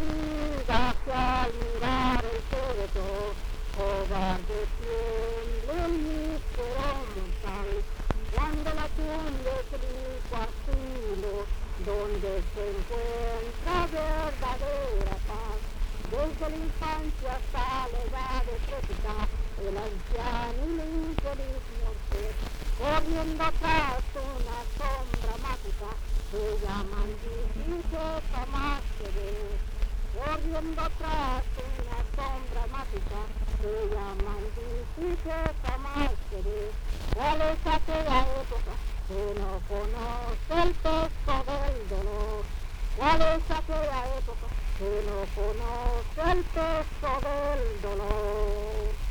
diga que al mirar el féretro, cobarde tiemble el mísero mortal, cuando la tumba es rico asilo, donde se encuentra verdadera paz. Desde la infancia hasta la edad decrépita, el anciano y la infeliz muerte, corriendo atrás una sombra mágica, se llaman dice jamás se ve. Corriendo atrás una sombra mágica, se llaman dice jamás se ve. ¿Cuál es aquella época que no conoce el peso del dolor? ¿Cuál es aquella época que no conoce el peso del dolor?